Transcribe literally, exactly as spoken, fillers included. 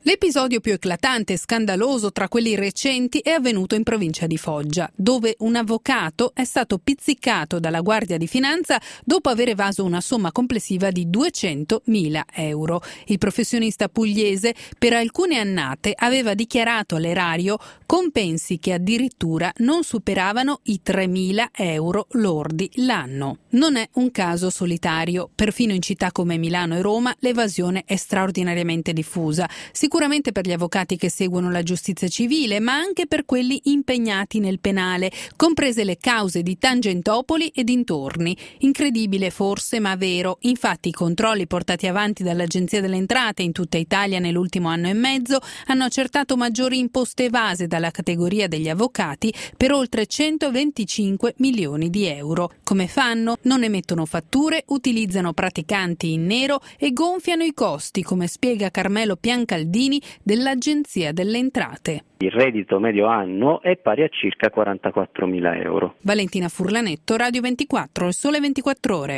L'episodio più eclatante e scandaloso tra quelli recenti è avvenuto in provincia di Foggia, dove un avvocato è stato pizzicato dalla Guardia di Finanza dopo aver evaso una somma complessiva di duecentomila euro. Il professionista pugliese per alcune annate aveva dichiarato all'erario compensi che addirittura non superavano i tremila euro lordi l'anno. Non è un caso solitario, perfino in città come Milano e Roma l'evasione è straordinariamente diffusa. Sicuramente per gli avvocati che seguono la giustizia civile, ma anche per quelli impegnati nel penale, comprese le cause di Tangentopoli e dintorni. Incredibile forse, ma vero. Infatti i controlli portati avanti dall'Agenzia delle Entrate in tutta Italia nell'ultimo anno e mezzo hanno accertato maggiori imposte evase dalla categoria degli avvocati per oltre centoventicinque milioni di euro. Come fanno? Non emettono fatture, utilizzano praticanti in nero e gonfiano i costi, come spiega Carmelo Piancaldini dell'Agenzia delle Entrate. Il reddito medio annuo è pari a circa quarantaquattromila euro. Valentina Furlanetto, Radio ventiquattro, Il Sole ventiquattro Ore.